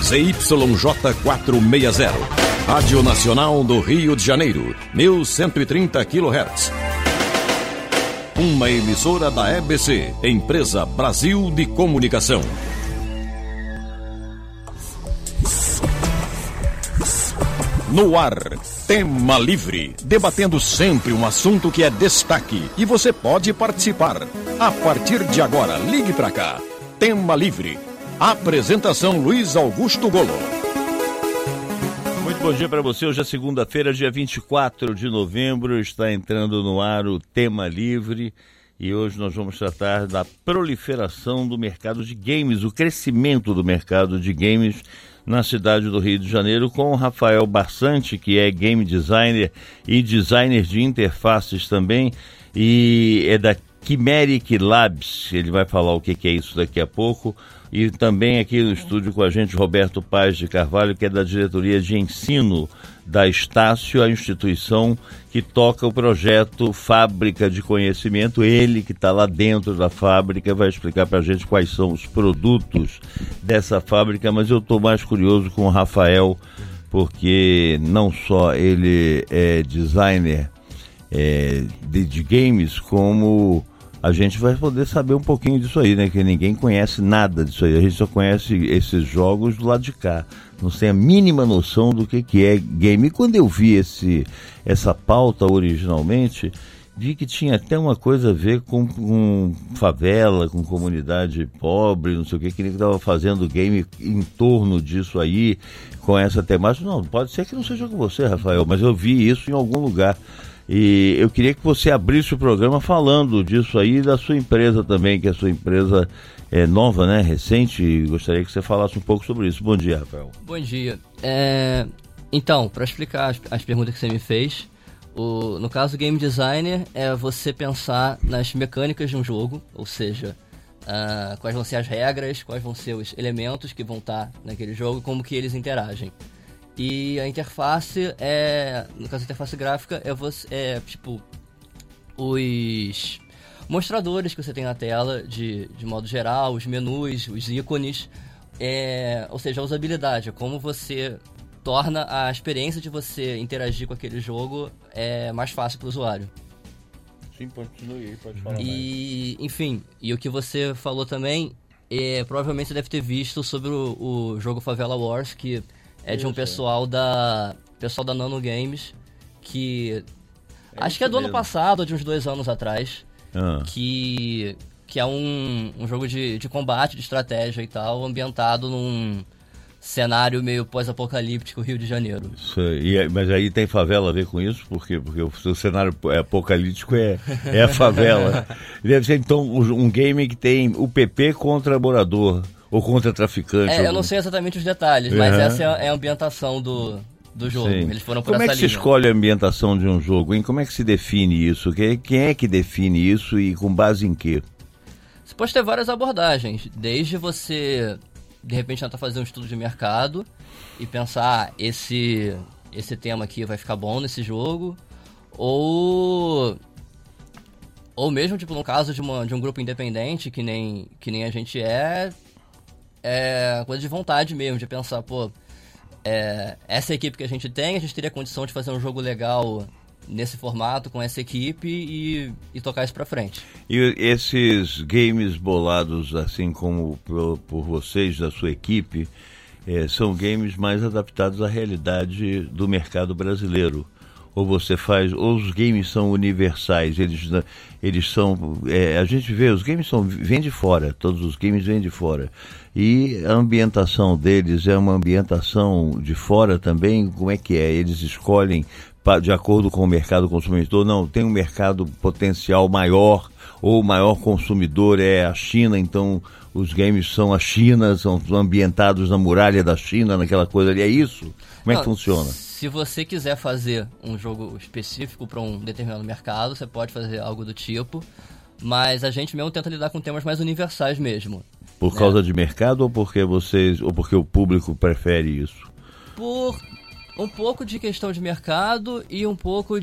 ZYJ 460. Rádio Nacional do Rio de Janeiro, 1130 kHz. Uma emissora da EBC, Empresa Brasil de Comunicação. No ar, Tema Livre, debatendo sempre um assunto que é destaque e você pode participar. A partir de agora, ligue para cá. Tema Livre. Apresentação Luiz Augusto Golo. Muito bom dia para você. Hoje é segunda-feira, dia 24 de novembro. Está entrando no ar o Tema Livre e hoje nós vamos tratar da proliferação do mercado de games, o crescimento do mercado de games na cidade do Rio de Janeiro, com o Rafael Barsante, que é game designer e designer de interfaces também, e é da Chimeric Labs. Ele vai falar o que é isso daqui a pouco. E também aqui no estúdio com a gente Roberto Paz de Carvalho, que é da diretoria de ensino da Estácio, a instituição que toca o projeto Fábrica de Conhecimento. Ele que está lá dentro da fábrica vai explicar para a gente quais são os produtos dessa fábrica, mas eu estou mais curioso com o Rafael, porque não só ele é designer de games, como a gente vai poder saber um pouquinho disso aí, né? Que ninguém conhece nada disso aí. A gente só conhece esses jogos do lado de cá. Não tem a mínima noção do que é game. E quando eu vi essa pauta originalmente, vi que tinha até uma coisa a ver com favela, com comunidade pobre, não sei o que estava fazendo game em torno disso aí, com essa temática. Não, pode ser que não seja com você, Rafael, mas eu vi isso em algum lugar. E eu queria que você abrisse o programa falando disso aí, da sua empresa também, que a sua empresa é nova, né, recente, e gostaria que você falasse um pouco sobre isso. Bom dia, Rafael. Bom dia. Então, para explicar as perguntas que você me fez, no caso game designer é você pensar nas mecânicas de um jogo, ou seja, quais vão ser as regras, quais vão ser os elementos que vão estar naquele jogo, como que eles interagem. E a interface no caso a interface gráfica tipo os mostradores que você tem na tela de modo geral, os menus, os ícones, ou seja, a usabilidade, como você torna a experiência de você interagir com aquele jogo mais fácil para o usuário. Sim, continue aí, pode falar. E, enfim, e o que você falou também, provavelmente você deve ter visto sobre o jogo Favela Wars, que é de um pessoal da Nano Games, que acho que é do ano passado, ou de uns 2 anos atrás, que é um jogo de combate, de estratégia e tal, ambientado num cenário meio pós-apocalíptico Rio de Janeiro. Isso, mas aí tem favela a ver com isso? Porque o cenário apocalíptico é a favela. Deve ser então um game que tem o PP contra morador. Ou contra traficante? Eu não sei exatamente os detalhes, mas essa é a ambientação do jogo. Sim. Eles foram por essa linha. Como é que se escolhe a ambientação de um jogo, hein? Como é que se define isso? Quem é que define isso e com base em quê? Você pode ter várias abordagens. Desde você, de repente, tentar fazer um estudo de mercado e pensar, esse tema aqui vai ficar bom nesse jogo. Ou mesmo, tipo, no caso de um grupo independente, que nem a gente é coisa de vontade mesmo, de pensar, essa equipe que a gente teria condição de fazer um jogo legal nesse formato, com essa equipe e tocar isso pra frente. E esses games bolados, assim como por vocês, da sua equipe, são games mais adaptados à realidade do mercado brasileiro? Ou os games são universais, eles são, a gente vê, os games vêm de fora, todos os games vêm de fora, e a ambientação deles é uma ambientação de fora também. Como é que é? Eles escolhem de acordo com o mercado consumidor? Não, tem um mercado potencial maior, ou o maior consumidor é a China, então os games são a China, são ambientados na muralha da China, naquela coisa ali, é isso? Como é que funciona? Se você quiser fazer um jogo específico para um determinado mercado, você pode fazer algo do tipo, mas a gente mesmo tenta lidar com temas mais universais mesmo. Por causa de mercado ou porque o público prefere isso? Por um pouco de questão de mercado e um pouco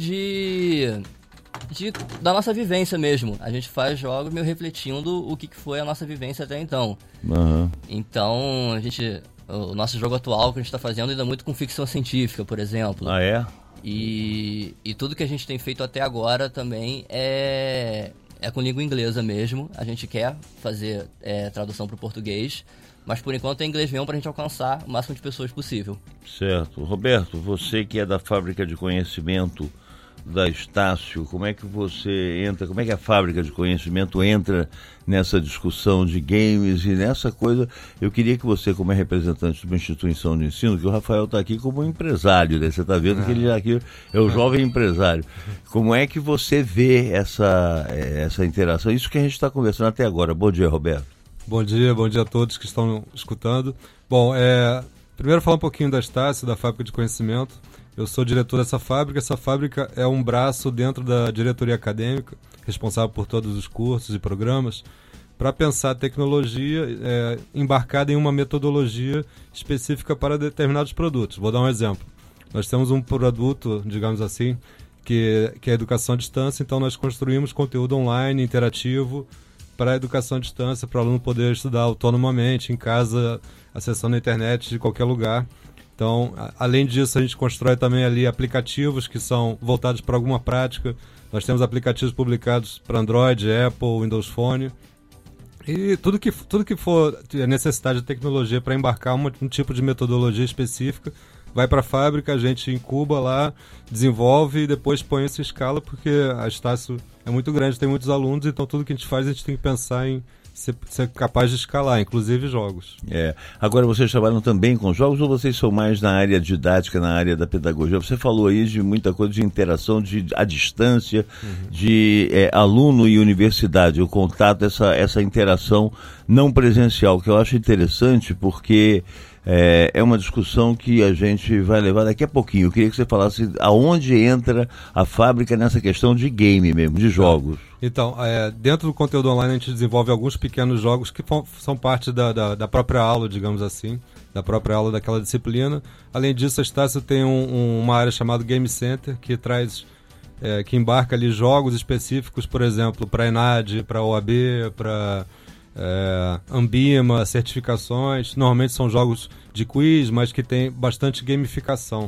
da nossa vivência mesmo. A gente faz jogos meio refletindo o que foi a nossa vivência até então. Uhum. Então, a gente O nosso jogo atual que a gente está fazendo lida muito com ficção científica, por exemplo. Ah, é? E tudo que a gente tem feito até agora também é com língua inglesa mesmo. A gente quer fazer tradução para o português, mas por enquanto é inglês mesmo para a gente alcançar o máximo de pessoas possível. Certo. Roberto, você que é da Fábrica de Conhecimento da Estácio, como é que você entra, como é que a Fábrica de Conhecimento entra nessa discussão de games e nessa coisa? Eu queria que você, como é representante de uma instituição de ensino, que o Rafael está aqui como empresário, né? Você está vendo que ele aqui é o jovem empresário. Como é que você vê essa interação? Isso que a gente está conversando até agora. Bom dia, Roberto. Bom dia a todos que estão escutando. Bom, primeiro falar um pouquinho da Estácio, da Fábrica de Conhecimento. Eu sou diretor dessa fábrica. Essa fábrica é um braço dentro da diretoria acadêmica, responsável por todos os cursos e programas, para pensar a tecnologia embarcada em uma metodologia específica para determinados produtos. Vou dar um exemplo. Nós temos um produto, digamos assim, que é a educação à distância, então nós construímos conteúdo online, interativo, para a educação à distância, para o aluno poder estudar autonomamente, em casa, acessando a internet de qualquer lugar. Então, além disso, a gente constrói também ali aplicativos que são voltados para alguma prática. Nós temos aplicativos publicados para Android, Apple, Windows Phone. E tudo que for necessidade de tecnologia para embarcar um tipo de metodologia específica, vai para a fábrica, a gente incuba lá, desenvolve e depois põe essa escala, porque a Estácio é muito grande, tem muitos alunos, então tudo que a gente faz, a gente tem que pensar em ser capaz de escalar, inclusive jogos. Agora, vocês trabalham também com jogos ou vocês são mais na área didática, na área da pedagogia? Você falou aí de muita coisa de interação à distância, de aluno e universidade, o contato, essa interação não presencial, que eu acho interessante porque é uma discussão que a gente vai levar daqui a pouquinho. Eu queria que você falasse aonde entra a fábrica nessa questão de game mesmo, de jogos. Então, dentro do conteúdo online a gente desenvolve alguns pequenos jogos que são parte da própria aula, digamos assim, da própria aula daquela disciplina. Além disso, a Estácio tem uma área chamada Game Center, que traz, que embarca ali jogos específicos, por exemplo, para a ENAD, para a OAB, para Ambima, certificações. Normalmente são jogos de quiz, mas que tem bastante gamificação.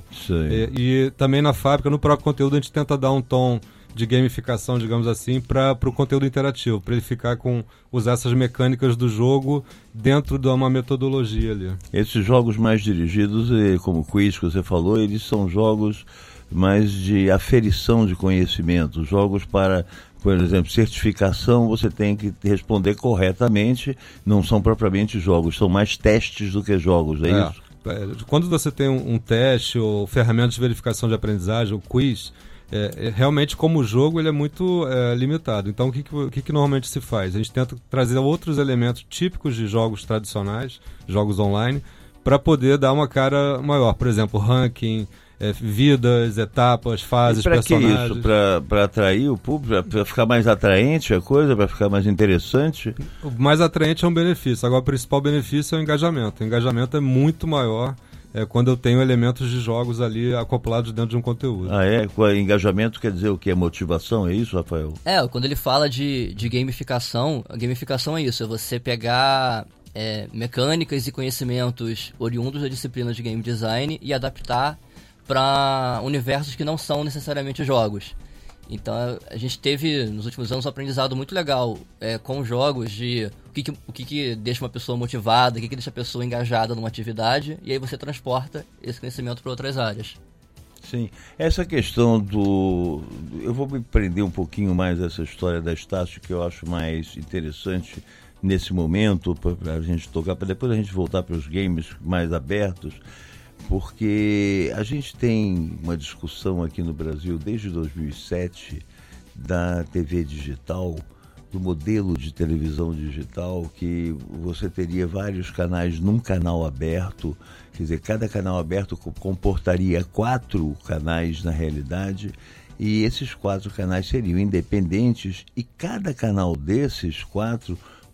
E também na fábrica, no próprio conteúdo, a gente tenta dar um tom de gamificação, digamos assim, para o conteúdo interativo, para ele usar essas mecânicas do jogo dentro de uma metodologia ali. Esses jogos mais dirigidos, como o quiz que você falou, eles são jogos mais de aferição de conhecimento, jogos para, por exemplo, certificação, você tem que responder corretamente, não são propriamente jogos, são mais testes do que jogos, é isso? Quando você tem um teste ou ferramentas de verificação de aprendizagem, o quiz, realmente como jogo ele é muito limitado. Então o que normalmente se faz? A gente tenta trazer outros elementos típicos de jogos tradicionais, jogos online, para poder dar uma cara maior. Por exemplo, ranking, vidas, etapas, fases, personagens. Para que isso? Para atrair o público? Para ficar mais atraente a coisa? Para ficar mais interessante? O mais atraente é um benefício. Agora o principal benefício é o engajamento. O engajamento é muito maior quando eu tenho elementos de jogos ali acoplados dentro de um conteúdo. Engajamento quer dizer o quê? Motivação, é isso, Rafael? Quando ele fala de gamificação, a gamificação é isso, é você pegar mecânicas e conhecimentos oriundos da disciplina de game design e adaptar para universos que não são necessariamente jogos. Então a gente teve nos últimos anos um aprendizado muito legal com jogos de o que deixa uma pessoa motivada, o que deixa a pessoa engajada numa atividade, e aí você transporta esse conhecimento para outras áreas. Sim, essa questão eu vou me prender um pouquinho mais essa história da Estácio, que eu acho mais interessante nesse momento, para a gente tocar, para depois a gente voltar para os games mais abertos. Porque a gente tem uma discussão aqui no Brasil desde 2007 da TV digital, do modelo de televisão digital, que você teria vários canais num canal aberto, quer dizer, cada canal aberto comportaria 4 canais na realidade, e esses 4 canais seriam independentes, e cada canal desses 4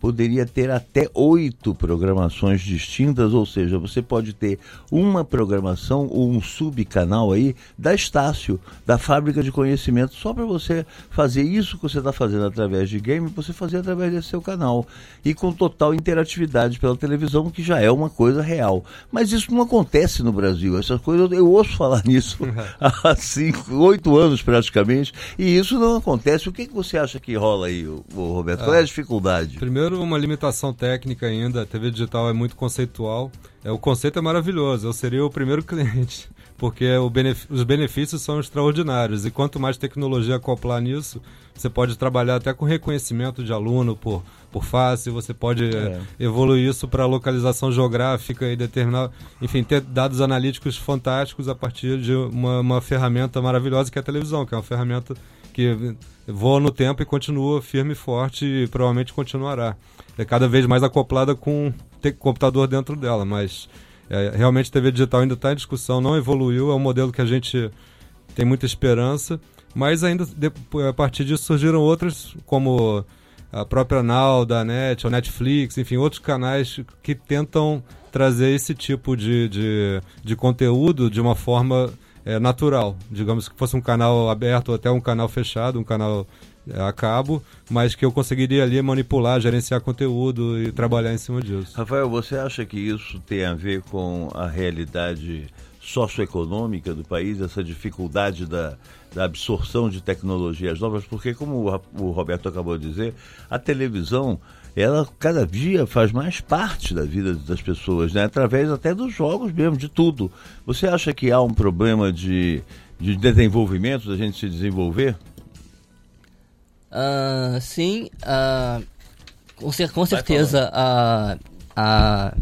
poderia ter até 8 programações distintas, ou seja, você pode ter uma programação ou um subcanal aí da Estácio, da Fábrica de Conhecimento, só para você fazer isso que você está fazendo através de game, você fazer através desse seu canal. E com total interatividade pela televisão, que já é uma coisa real. Mas isso não acontece no Brasil. Essas coisas, eu ouço falar nisso há 8 anos praticamente, e isso não acontece. O que você acha que rola aí, Roberto? Qual é a dificuldade? Primeiro, uma limitação técnica ainda. A TV digital é muito conceitual. O conceito é maravilhoso. Eu seria o primeiro cliente, porque os benefícios são extraordinários. E quanto mais tecnologia acoplar nisso, você pode trabalhar até com reconhecimento de aluno por face, você pode evoluir isso para localização geográfica e determinar, enfim, ter dados analíticos fantásticos a partir de uma ferramenta maravilhosa que é a televisão, que é uma ferramenta que voa no tempo e continua firme e forte e provavelmente continuará. É cada vez mais acoplada com computador dentro dela, mas realmente a TV digital ainda está em discussão, não evoluiu, é um modelo que a gente tem muita esperança, mas ainda a partir disso surgiram outras, como a própria Now, da NET, ou Netflix, enfim, outros canais que tentam trazer esse tipo de conteúdo de uma forma natural, digamos que fosse um canal aberto ou até um canal fechado, um canal a cabo, mas que eu conseguiria ali manipular, gerenciar conteúdo e trabalhar em cima disso. Rafael, você acha que isso tem a ver com a realidade socioeconômica do país, essa dificuldade da absorção de tecnologias novas? Porque, como o Roberto acabou de dizer, a televisão, ela cada dia faz mais parte da vida das pessoas, né? Através até dos jogos mesmo, de tudo. Você acha que há um problema de desenvolvimento, da gente se desenvolver? Sim, com certeza a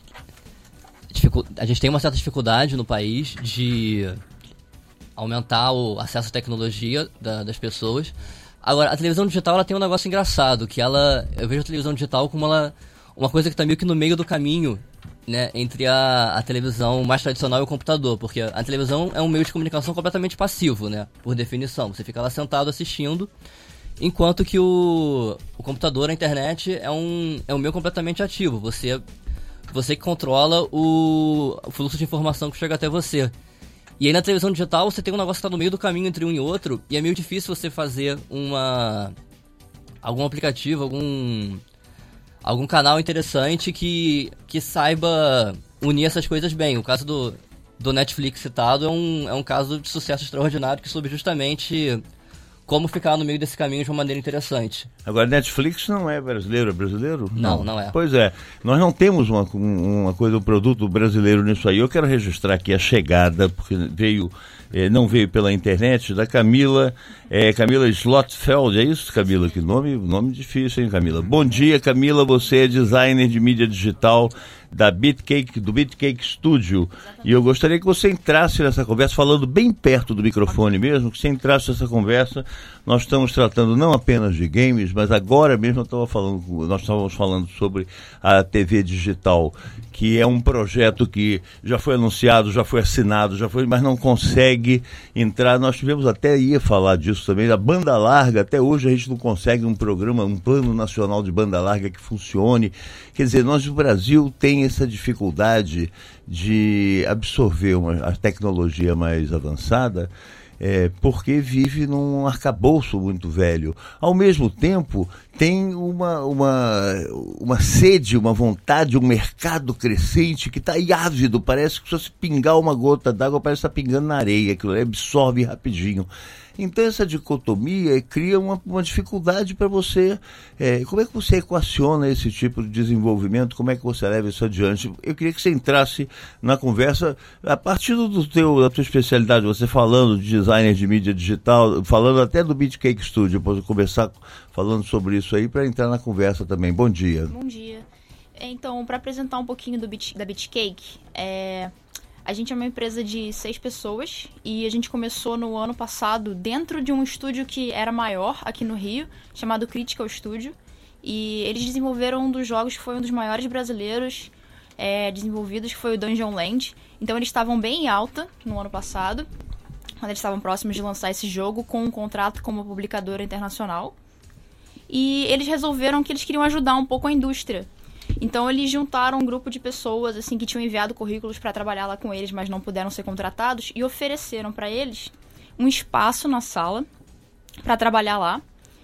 gente tem uma certa dificuldade no país de aumentar o acesso à tecnologia das pessoas. Agora, a televisão digital, ela tem um negócio engraçado, que eu vejo a televisão digital como uma coisa que está meio que no meio do caminho, né, entre a televisão mais tradicional e o computador, porque a televisão é um meio de comunicação completamente passivo, né, por definição. Você fica lá sentado assistindo, enquanto que o computador, a internet, é um meio completamente ativo. Você que controla o fluxo de informação que chega até você. E aí na televisão digital você tem um negócio que está no meio do caminho entre um e outro, e é meio difícil você fazer algum aplicativo, algum canal interessante que saiba unir essas coisas bem. O caso do Netflix citado é um caso de sucesso extraordinário que soube justamente como ficar no meio desse caminho de uma maneira interessante. Agora, Netflix não é brasileiro, é brasileiro? Não é. Pois é, nós não temos um produto brasileiro nisso aí. Eu quero registrar aqui a chegada, porque não veio pela internet, da Camila Slotfeld. É isso, Camila? Que nome difícil, hein, Camila? Bom dia, Camila, você é designer de mídia digital do Bitcake Studio. E eu gostaria que você entrasse nessa conversa, falando bem perto do microfone mesmo, que você entrasse nessa conversa. Nós estamos tratando não apenas de games, mas agora mesmo nós estávamos falando sobre a TV digital, que é um projeto que já foi anunciado, já foi assinado, mas não consegue entrar. Nós tivemos até ia falar disso também, a banda larga. Até hoje a gente não consegue um plano nacional de banda larga que funcione. Quer dizer, nós no Brasil tem essa dificuldade de absorver a tecnologia mais avançada, porque vive num arcabouço muito velho. Ao mesmo tempo, tem uma sede, uma vontade, um mercado crescente que está aí ávido. Parece que se pingar uma gota d'água, parece que está pingando na areia, aquilo absorve rapidinho. Então essa dicotomia cria uma dificuldade para você. Como é que você equaciona esse tipo de desenvolvimento? Como é que você leva isso adiante? Eu queria que você entrasse na conversa a partir da tua especialidade, você falando de designer de mídia digital, falando até do Bitcake Studio. Posso começar falando sobre isso aí para entrar na conversa também. Bom dia. Bom dia. Então, para apresentar um pouquinho da Bitcake, a gente é uma empresa de 6 pessoas e a gente começou no ano passado dentro de um estúdio que era maior aqui no Rio, chamado Critical Studio. E eles desenvolveram um dos jogos que foi um dos maiores brasileiros desenvolvidos, que foi o Dungeon Land. Então eles estavam bem em alta no ano passado, quando eles estavam próximos de lançar esse jogo com um contrato com uma publicadora internacional. e eles resolveram que eles queriam ajudar um pouco a indústria. Então eles juntaram um grupo de pessoas assim que tinham enviado currículos para trabalhar lá com eles, mas não puderam ser contratados, e ofereceram para eles um espaço na sala para trabalhar lá,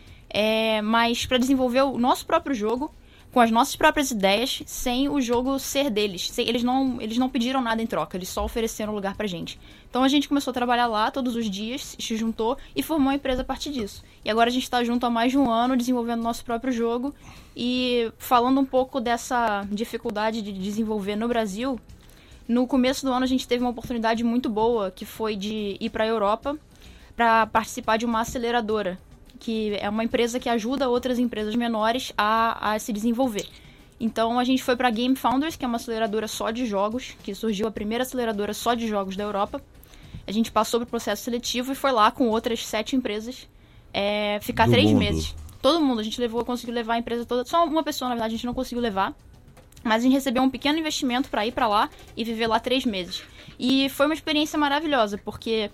mas para desenvolver o nosso próprio jogo, com as nossas próprias ideias, sem o jogo ser deles. Eles não pediram nada em troca, eles só ofereceram um lugar pra gente. Então a gente começou a trabalhar lá todos os dias, se juntou e formou a empresa a partir disso. E agora a gente está junto há mais de um ano, desenvolvendo o nosso próprio jogo. E falando um pouco dessa dificuldade de desenvolver no Brasil, no começo do ano a gente teve uma oportunidade muito boa, que foi de ir para a Europa para participar de uma aceleradora, que é uma empresa que ajuda outras empresas menores a se desenvolver. Então a gente foi para a Game Founders, que é uma aceleradora só de jogos, que surgiu a primeira aceleradora só de jogos da Europa. A gente passou pelo processo seletivo e foi lá com outras 7 empresas ficar 3 meses. Todo mundo, a gente conseguiu levar a empresa toda. Só uma pessoa, na verdade, a gente não conseguiu levar. Mas a gente recebeu um pequeno investimento para ir para lá e viver lá 3 meses. E foi uma experiência maravilhosa, porque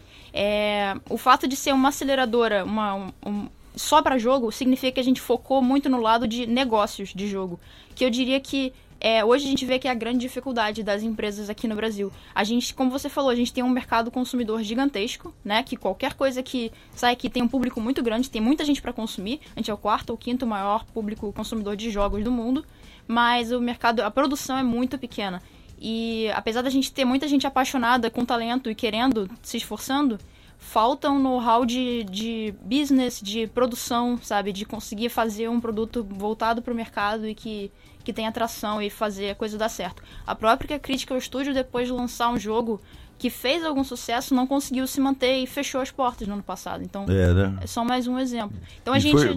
o fato de ser uma aceleradora só para jogo significa que a gente focou muito no lado de negócios de jogo. Que eu diria que hoje a gente vê que é a grande dificuldade das empresas aqui no Brasil. A gente, como você falou, a gente tem um mercado consumidor gigantesco, né? Que qualquer coisa que sai aqui tem um público muito grande, tem muita gente para consumir. A gente é o 4º ou 5º maior público consumidor de jogos do mundo. Mas o mercado, a produção é muito pequena. E apesar da gente ter muita gente apaixonada, com talento e querendo, se esforçando, falta um know-how de business, de produção, sabe? De conseguir fazer um produto voltado para o mercado e que tenha atração e fazer a coisa dar certo. A própria Critical Studio, depois de lançar um jogo que fez algum sucesso, não conseguiu se manter e fechou as portas no ano passado. Então, é só mais um exemplo. Então,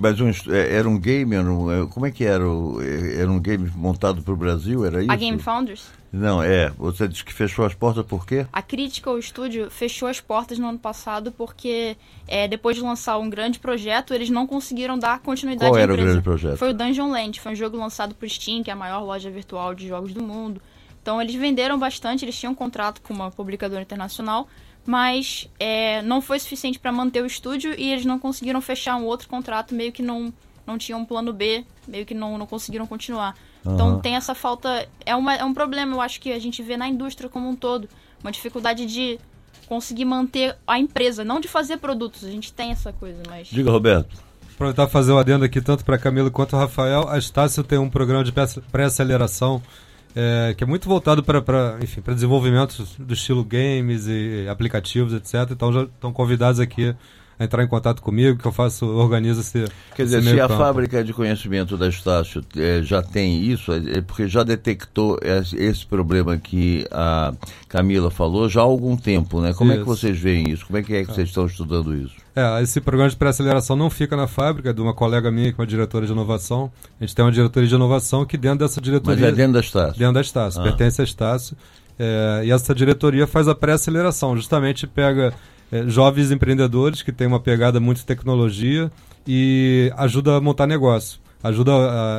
era um game, como é que era? Era um game montado para o Brasil, era isso? A Game Founders? Não, você disse que fechou as portas por quê? A Critical Studio fechou as portas no ano passado porque depois de lançar um grande projeto, eles não conseguiram dar continuidade à empresa. Qual era o grande projeto? Foi o Dungeon Land, foi um jogo lançado por Steam, que é a maior loja virtual de jogos do mundo. Então eles venderam bastante, eles tinham um contrato com uma publicadora internacional, mas não foi suficiente para manter o estúdio e eles não conseguiram fechar um outro contrato, meio que não tinham um plano B, meio que não conseguiram continuar. Então tem essa falta, é um problema, eu acho que a gente vê na indústria como um todo, uma dificuldade de conseguir manter a empresa, não de fazer produtos, a gente tem essa coisa, mas... Diga, Roberto. Aproveitar e fazer o adendo aqui, tanto para Camila quanto o Rafael. A Estácio tem um programa de pré-aceleração que é muito voltado para desenvolvimento do estilo games e aplicativos, etc. Então já estão convidados aqui a entrar em contato comigo, que eu organizo esse... Quer dizer, se a fábrica de conhecimento da Estácio já tem isso, porque já detectou esse problema que a Camila falou já há algum tempo, né? Como é que vocês veem isso? Como é que vocês estão estudando isso? Esse programa de pré-aceleração não fica na fábrica, é de uma colega minha, que é uma diretora de inovação. A gente tem uma diretoria de inovação que dentro dessa diretoria... Mas é dentro da Estácio? Dentro da Estácio, pertence à Estácio. E essa diretoria faz a pré-aceleração, justamente pega jovens empreendedores que têm uma pegada muito de tecnologia e ajuda a montar negócio. Ajuda,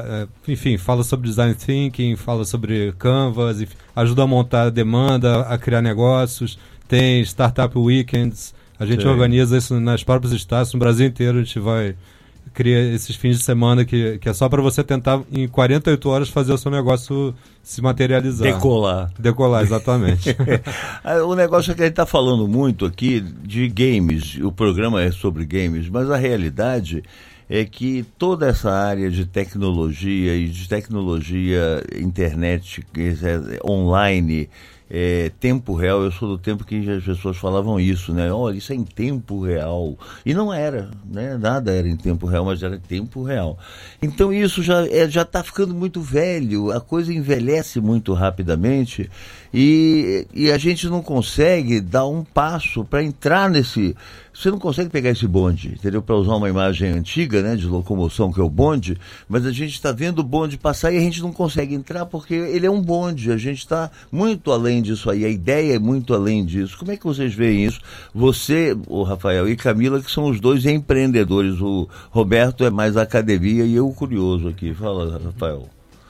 fala sobre design thinking, fala sobre Canvas, ajuda a montar demanda, a criar negócios. Tem startup weekends. A gente organiza isso nas próprias Estácios, no Brasil inteiro. A gente cria esses fins de semana que é só para você tentar, em 48 horas, fazer o seu negócio se materializar. Decolar, exatamente. O negócio é que a gente está falando muito aqui de games, o programa é sobre games, mas a realidade é que toda essa área de tecnologia e de tecnologia internet, online, tempo real, eu sou do tempo que as pessoas falavam isso, né? Olha, isso é em tempo real. E não era, né? Nada era em tempo real, mas era em tempo real. Então isso já está ficando muito velho, a coisa envelhece muito rapidamente e a gente não consegue dar um passo para entrar nesse... Você não consegue pegar esse bonde, entendeu? Para usar uma imagem antiga, né, de locomoção, que é o bonde, mas a gente está vendo o bonde passar e a gente não consegue entrar porque ele é um bonde, a gente está muito além disso aí, a ideia é muito além disso. Como é que vocês veem isso? Você, o Rafael e Camila, que são os dois empreendedores, o Roberto é mais academia e eu curioso aqui. Fala, Rafael.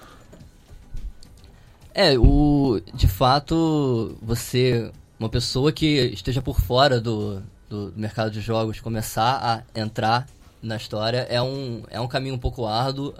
De fato, uma pessoa que esteja por fora do mercado de jogos, começar a entrar na história. É um caminho um pouco árduo.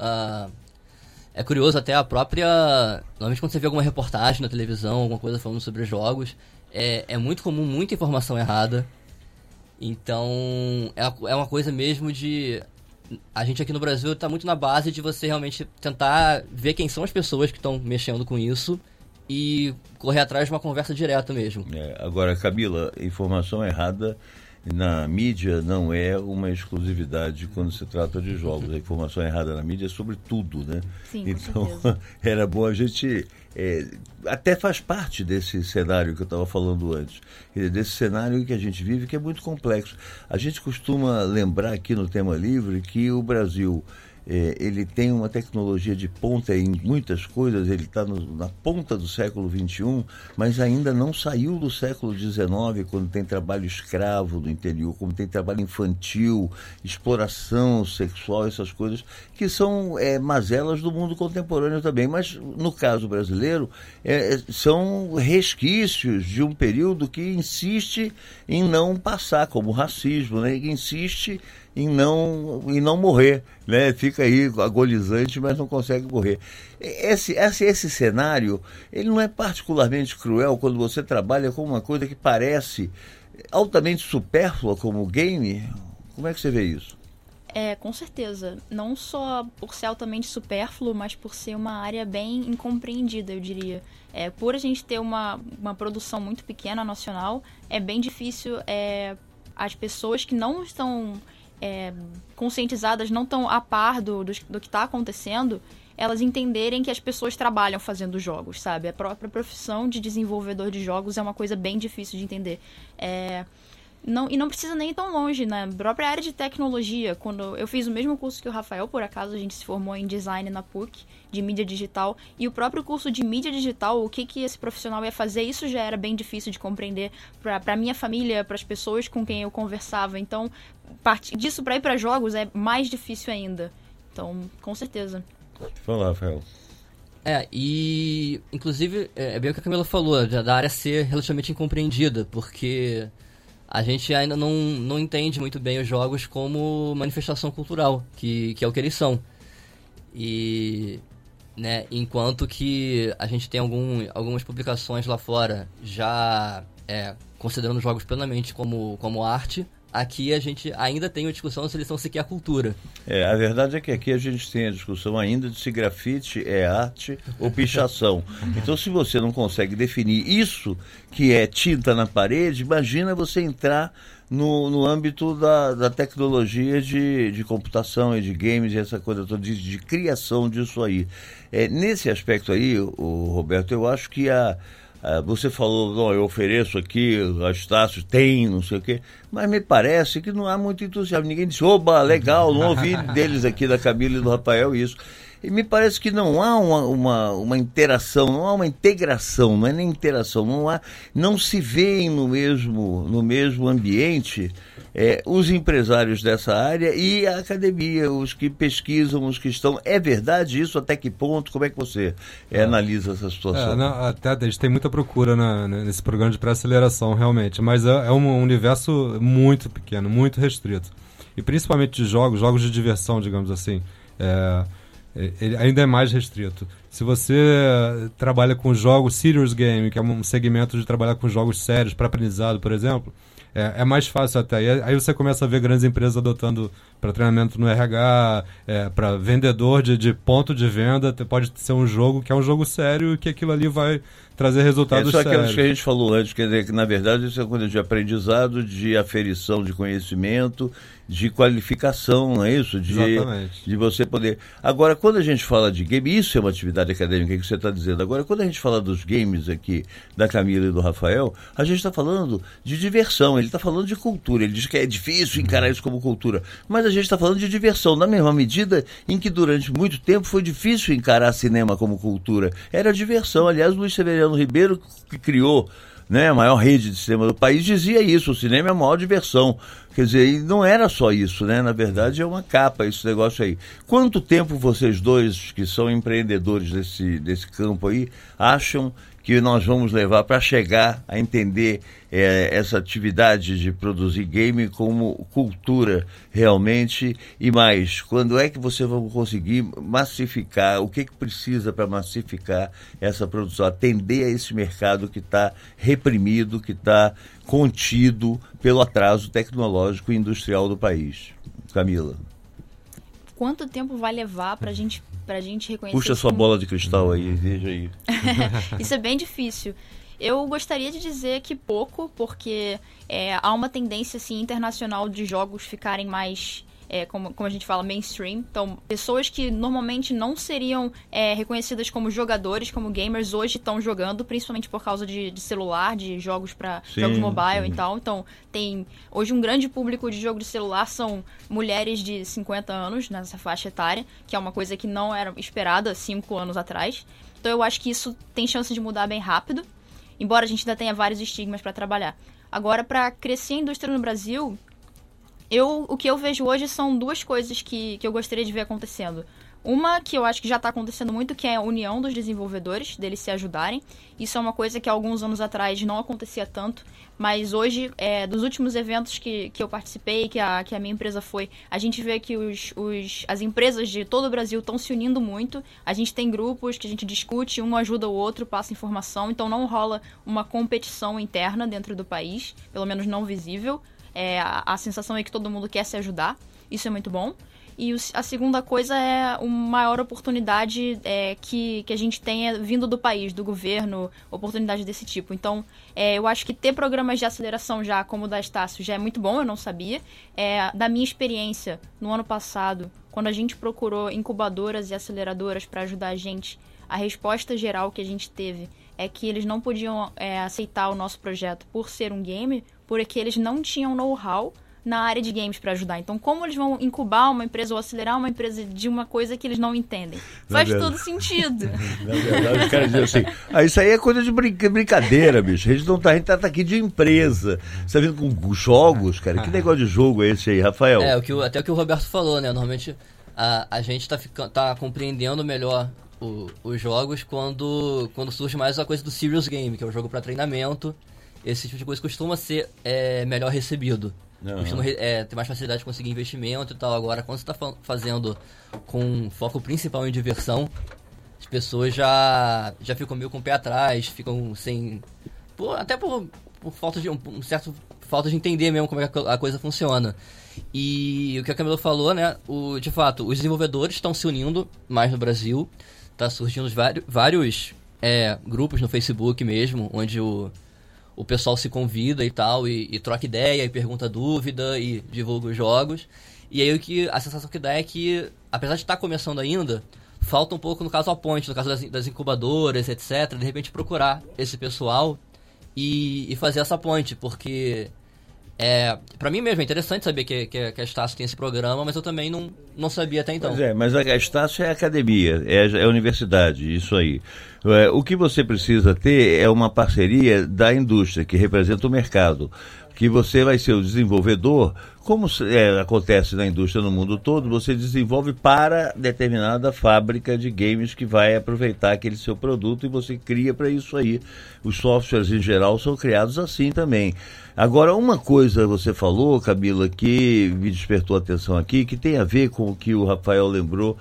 É curioso até a própria... Normalmente quando você vê alguma reportagem na televisão, alguma coisa falando sobre jogos, é muito comum muita informação errada. Então, é uma coisa mesmo de... A gente aqui no Brasil está muito na base de você realmente tentar ver quem são as pessoas que estão mexendo com isso e correr atrás de uma conversa direta mesmo. Agora, Camila, informação errada na mídia não é uma exclusividade quando se trata de jogos. A informação errada na mídia é sobre tudo, né? Sim, então, era bom a gente... até faz parte desse cenário que eu estava falando antes, desse cenário que a gente vive, que é muito complexo. A gente costuma lembrar aqui no Tema Livre que o Brasil... ele tem uma tecnologia de ponta em muitas coisas, ele está na ponta do século XXI, mas ainda não saiu do século XIX, quando tem trabalho escravo no interior, como tem trabalho infantil, exploração sexual, essas coisas, que são mazelas do mundo contemporâneo também. Mas, no caso brasileiro, são resquícios de um período que insiste em não passar, como o racismo, né? Que insiste em não morrer, né? Fica aí agonizante, mas não consegue morrer. Esse cenário, ele não é particularmente cruel quando você trabalha com uma coisa que parece altamente supérflua como o game? Como é que você vê isso? Com certeza. Não só por ser altamente supérfluo, mas por ser uma área bem incompreendida, eu diria. Por a gente ter uma produção muito pequena nacional, é bem difícil as pessoas que não estão... conscientizadas, não estão a par do que está acontecendo, elas entenderem que as pessoas trabalham fazendo jogos, sabe? A própria profissão de desenvolvedor de jogos é uma coisa bem difícil de entender. E não precisa nem ir tão longe, né? A própria área de tecnologia, quando eu fiz o mesmo curso que o Rafael, por acaso, a gente se formou em design na PUC, de mídia digital, e o próprio curso de mídia digital, o que esse profissional ia fazer, isso já era bem difícil de compreender para minha família, para as pessoas com quem eu conversava. Então, partir disso para ir para jogos é mais difícil ainda. Então, com certeza. Fala, Rafael. E inclusive é bem o que a Camila falou, da área ser relativamente incompreendida, porque a gente ainda não entende muito bem os jogos como manifestação cultural, que é o que eles são. E, né, enquanto que a gente tem algumas publicações lá fora já considerando jogos plenamente como arte, aqui a gente ainda tem uma discussão se eles são sequer cultura. A verdade é que aqui a gente tem a discussão ainda de se grafite é arte ou pichação. Então, se você não consegue definir isso, que é tinta na parede, imagina você entrar no âmbito da tecnologia de computação e de games e essa coisa toda de criação disso aí. Nesse aspecto aí, o Roberto, eu acho que você falou, não, eu ofereço aqui, a Estácio tem, não sei o quê, mas me parece que não há muito entusiasmo. Ninguém disse, oba, legal, não ouvi deles aqui, da Camila e do Rafael, isso. E me parece que não há uma interação, não há uma integração, não é nem interação, não se veem no mesmo ambiente os empresários dessa área e a academia, os que pesquisam, os que estão... É verdade isso? Até que ponto? Como é que você analisa essa situação? Até a gente tem muita procura nesse programa de pré-aceleração, realmente, mas é um universo muito pequeno, muito restrito. E principalmente de jogos de diversão, digamos assim, ele ainda é mais restrito. Se você trabalha com jogos serious game, que é um segmento de trabalhar com jogos sérios para aprendizado, por exemplo, é mais fácil até. E aí você começa a ver grandes empresas adotando para treinamento no RH, para vendedor de ponto de venda. Pode ser um jogo que é um jogo sério e que aquilo ali vai trazer resultados sérios. Só aqueles que a gente falou antes, quer dizer que na verdade isso é coisa de aprendizado, de aferição de conhecimento, de qualificação, não é isso? Exatamente. De você poder... Agora, quando a gente fala de game, isso é uma atividade acadêmica que você está dizendo. Agora, quando a gente fala dos games aqui, da Camila e do Rafael, a gente está falando de diversão, ele está falando de cultura. Ele diz que é difícil encarar isso como cultura, mas a gente está falando de diversão, na mesma medida em que durante muito tempo foi difícil encarar cinema como cultura. Era diversão. Aliás, Luiz Severiano Ribeiro, que criou, né, a maior rede de cinema do país, dizia isso: o cinema é a maior diversão. Quer dizer, e não era só isso, né? Na verdade é uma capa esse negócio aí. Quanto tempo vocês dois, que são empreendedores desse campo aí, acham que nós vamos levar para chegar a entender essa atividade de produzir game como cultura realmente? E mais, quando é que você vai conseguir massificar? O que precisa para massificar essa produção? Atender a esse mercado que está reprimido, que está contido pelo atraso tecnológico e industrial do país. Camila. Quanto tempo vai levar pra gente reconhecer? Puxa sua bola de cristal aí, veja aí. Isso é bem difícil. Eu gostaria de dizer que pouco, porque há uma tendência assim, internacional de jogos ficarem mais, como a gente fala, mainstream. Então, pessoas que normalmente não seriam reconhecidas como jogadores, como gamers, hoje estão jogando, principalmente por causa de celular, de jogos para jogos mobile e tal. Então, tem hoje um grande público de jogo de celular, são mulheres de 50 anos nessa faixa etária, que é uma coisa que não era esperada 5 anos atrás. Então, eu acho que isso tem chance de mudar bem rápido, embora a gente ainda tenha vários estigmas para trabalhar. Agora, para crescer a indústria no Brasil, o que eu vejo hoje são duas coisas que eu gostaria de ver acontecendo. Uma que eu acho que já está acontecendo muito, que é a união dos desenvolvedores, deles se ajudarem. Isso é uma coisa que há alguns anos atrás não acontecia tanto, mas hoje, dos últimos eventos que eu participei, que a minha empresa foi, a gente vê que as empresas de todo o Brasil estão se unindo muito. A gente tem grupos que a gente discute, um ajuda o outro, passa informação, então não rola uma competição interna dentro do país, pelo menos não visível. A sensação é que todo mundo quer se ajudar, isso é muito bom. E a segunda coisa é uma maior oportunidade que a gente tenha vindo do país, do governo, oportunidade desse tipo. Então, eu acho que ter programas de aceleração já, como o da Estácio, já é muito bom, eu não sabia. Da minha experiência, no ano passado, quando a gente procurou incubadoras e aceleradoras para ajudar a gente, a resposta geral que a gente teve é que eles não podiam aceitar o nosso projeto por ser um game, porque eles não tinham know-how na área de games para ajudar. Então, como eles vão incubar uma empresa ou acelerar uma empresa de uma coisa que eles não entendem? Faz todo sentido. Na verdade, os caras dizem assim, isso aí é coisa de brincadeira, bicho. A gente tá aqui de empresa. Você tá vendo com jogos, cara? Que negócio de jogo é esse aí, Rafael? Até o que o Roberto falou, né? Normalmente a gente tá compreendendo melhor os jogos quando surge mais a coisa do serious game, que é o jogo para treinamento. Esse tipo de coisa costuma ser melhor recebido. Costuma ter mais facilidade de conseguir investimento e tal. Agora, quando você está fazendo com foco principal em diversão, as pessoas já ficam meio com o pé atrás, ficam sem... até por falta de falta de entender mesmo como é que a coisa funciona. E o que a Camila falou, né? De fato, os desenvolvedores estão se unindo mais no Brasil. Tá surgindo vários grupos no Facebook mesmo, onde o pessoal se convida e tal, e troca ideia, e pergunta dúvida, e divulga os jogos. E aí a sensação que dá é que, apesar de estar começando ainda, falta um pouco, no caso, a ponte, no caso das incubadoras, etc., de repente procurar esse pessoal e fazer essa ponte, porque pra mim mesmo é interessante saber que a Estácio tem esse programa, mas eu também não sabia até então. Mas a Estácio é academia, é universidade, isso aí. O que você precisa ter é uma parceria da indústria, que representa o mercado, que você vai ser o desenvolvedor, como acontece na indústria no mundo todo, você desenvolve para determinada fábrica de games que vai aproveitar aquele seu produto e você cria para isso aí. Os softwares em geral são criados assim também. Agora, uma coisa você falou, Camila, que me despertou a atenção aqui, que tem a ver com o que o Rafael lembrou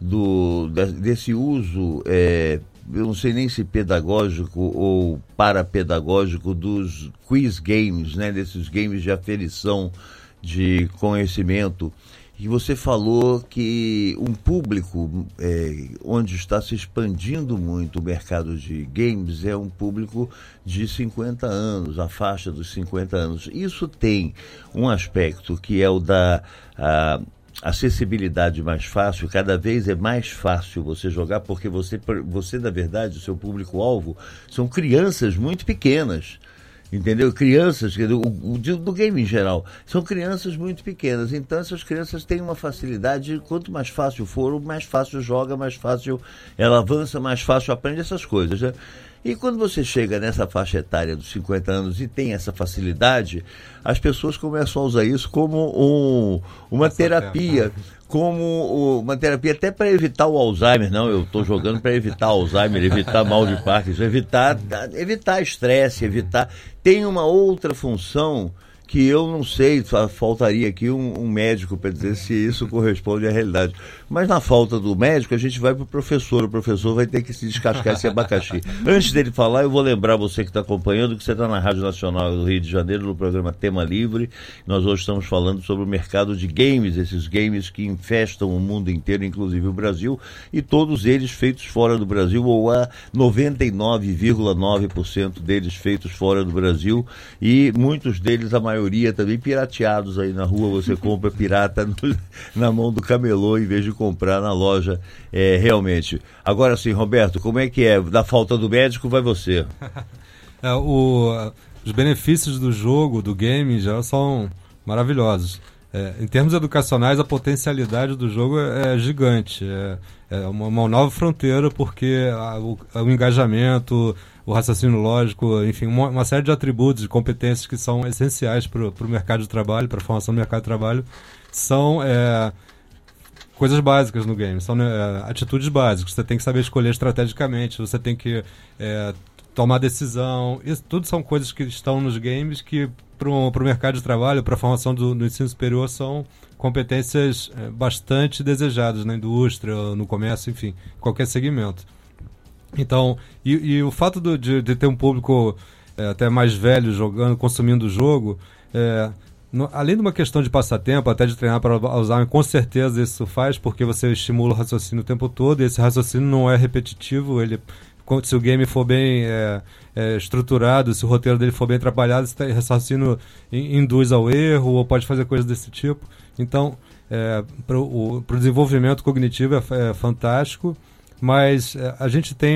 desse uso, eu não sei nem se pedagógico ou parapedagógico, dos quiz games, né, desses games de aferição de conhecimento. E você falou que um público onde está se expandindo muito o mercado de games é um público de 50 anos, a faixa dos 50 anos. Isso tem um aspecto que é o da acessibilidade mais fácil. Cada vez é mais fácil você jogar, porque você na verdade, o seu público-alvo são crianças muito pequenas. Entendeu? Crianças, do game em geral, são crianças muito pequenas. Então essas crianças têm uma facilidade, quanto mais fácil for, mais fácil joga, mais fácil ela avança, mais fácil aprende essas coisas, né? E quando você chega nessa faixa etária dos 50 anos e tem essa facilidade, as pessoas começam a usar isso como uma terapia, como uma terapia até para evitar o Alzheimer. Não, eu estou jogando para evitar Alzheimer, evitar mal de Parkinson, evitar estresse, Tem uma outra função que eu não sei, faltaria aqui um médico para dizer se isso corresponde à realidade. Mas na falta do médico, a gente vai para o professor vai ter que se descascar esse abacaxi. Antes dele falar, eu vou lembrar você que está acompanhando que você está na Rádio Nacional do Rio de Janeiro, no programa Tema Livre. Nós hoje estamos falando sobre o mercado de games, esses games que infestam o mundo inteiro, inclusive o Brasil, e todos eles feitos fora do Brasil, ou há 99,9% deles feitos fora do Brasil, e muitos deles, a maioria também pirateados aí na rua. Você compra pirata na mão do camelô em vez de comprar na loja realmente. Agora sim, Roberto, como é que é? Da falta do médico, vai você. Os benefícios do jogo, do game, já são maravilhosos. Em termos educacionais, a potencialidade do jogo é gigante. É uma nova fronteira, porque o engajamento, o raciocínio lógico, enfim, uma série de atributos, de competências que são essenciais para o mercado de trabalho, para a formação do mercado de trabalho, são coisas básicas no game, são atitudes básicas. Você tem que saber escolher estrategicamente, você tem que tomar decisão. Isso tudo são coisas que estão nos games que, para o mercado de trabalho, para a formação do ensino superior, são competências bastante desejadas na indústria, no comércio, enfim, qualquer segmento. Então, e o fato de ter um público até mais velho jogando, consumindo o jogo, além de uma questão de passatempo, até de treinar para Alzheimer, com certeza isso faz, porque você estimula o raciocínio o tempo todo, e esse raciocínio não é repetitivo. Se o game for bem estruturado, se o roteiro dele for bem trabalhado, esse raciocínio induz ao erro, ou pode fazer coisas desse tipo. Então, para o desenvolvimento cognitivo é fantástico, mas a gente tem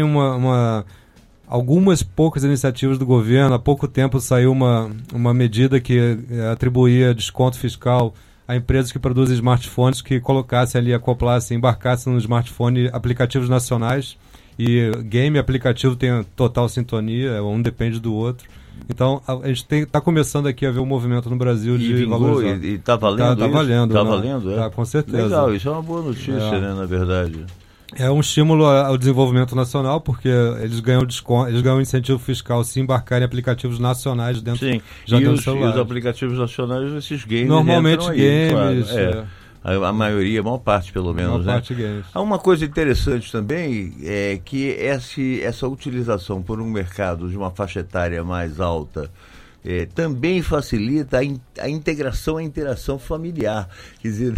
algumas poucas iniciativas do governo. Há pouco tempo saiu uma medida que atribuía desconto fiscal a empresas que produzem smartphones, que colocassem ali, acoplassem, embarcassem no smartphone aplicativos nacionais. E game e aplicativo tem total sintonia, um depende do outro. Então, a gente está começando aqui a ver um movimento no Brasil de valorizar. E está valendo? Está valendo. Está valendo, Tá, com certeza. Legal, isso é uma boa notícia, né, na verdade. É um estímulo ao desenvolvimento nacional, porque eles ganham desconto, eles ganham incentivo fiscal se embarcarem em aplicativos nacionais dentro do celular. E os aplicativos nacionais, esses games normalmente games, claro. A maioria, a maior parte pelo menos, né? Há uma coisa interessante também, é que essa utilização por um mercado de uma faixa etária mais alta também facilita a integração, a interação familiar. Quer dizer,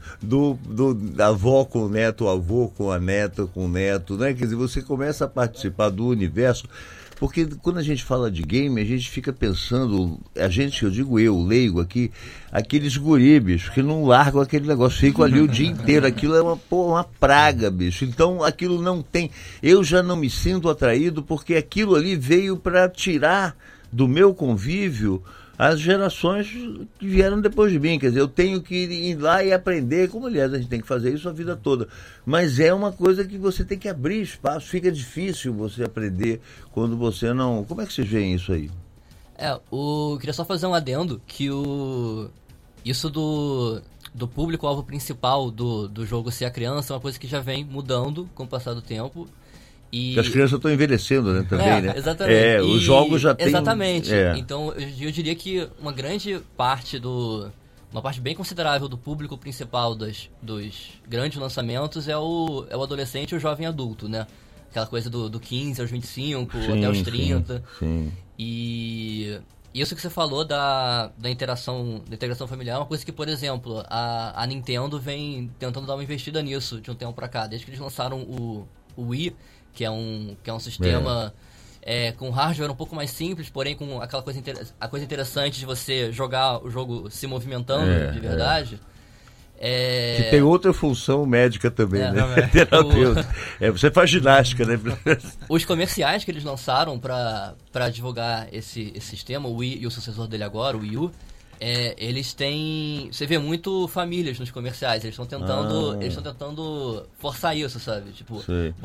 da avó com o neto, o avô com a neta, com o neto, né? Quer dizer, você começa a participar do universo. Porque quando a gente fala de game, a gente fica pensando, eu digo eu, leigo aqui, aqueles guri, bicho, que não largam aquele negócio, ficam ali o dia inteiro. Aquilo é uma praga, bicho. Então aquilo não tem. Eu já não me sinto atraído, porque aquilo ali veio para tirar do meu convívio as gerações que vieram depois de mim. Quer dizer, eu tenho que ir lá e aprender, como aliás a gente tem que fazer isso a vida toda, mas é uma coisa que você tem que abrir espaço. Fica difícil você aprender quando você não... Como é que vocês veem isso aí? Queria só fazer um adendo, que isso do público-alvo principal do jogo ser a criança é uma coisa que já vem mudando com o passar do tempo. E as crianças estão envelhecendo, né, também, né? Exatamente. Os jogos já têm... Exatamente. Então, eu diria que uma grande parte uma parte bem considerável do público principal dos grandes lançamentos é o adolescente e o jovem adulto, né? Aquela coisa do 15 aos 25, até os 30. Sim. E isso que você falou da integração familiar é uma coisa que, por exemplo, a Nintendo vem tentando dar uma investida nisso de um tempo pra cá. Desde que eles lançaram o Wii, que é um sistema com hardware um pouco mais simples, porém com aquela coisa interessante de você jogar o jogo se movimentando de verdade. Que tem outra função médica também, né? Terapeuta. Você faz ginástica, né? Os comerciais que eles lançaram para divulgar esse sistema, o Wii e o sucessor dele agora, o Wii U, eles têm... Você vê muito famílias nos comerciais. Eles estão tentando forçar isso, sabe? Tipo,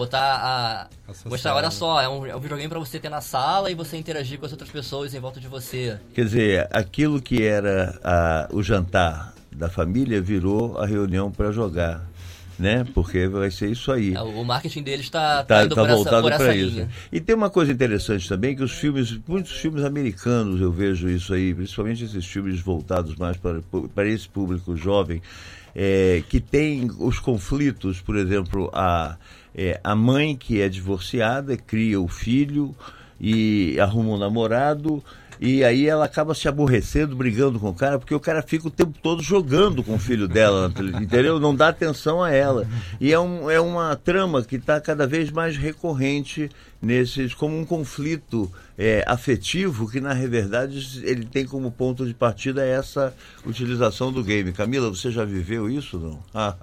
mostrar, olha só, é um videogame pra você ter na sala e você interagir com as outras pessoas em volta de você. Quer dizer, aquilo que era o jantar da família virou a reunião para jogar, né? Porque vai ser isso aí. O marketing deles está indo voltado por essa para linha. isso. E tem uma coisa interessante também, que muitos filmes americanos, eu vejo isso aí, principalmente esses filmes voltados mais para esse público jovem, que tem os conflitos, por exemplo, a mãe que é divorciada, cria o filho e arruma um namorado, e aí ela acaba se aborrecendo, brigando com o cara, porque o cara fica o tempo todo jogando com o filho dela, entendeu? Não dá atenção a ela. E é uma trama que está cada vez mais recorrente como um conflito afetivo, que na verdade ele tem como ponto de partida essa utilização do game. Camila, você já viveu isso, não?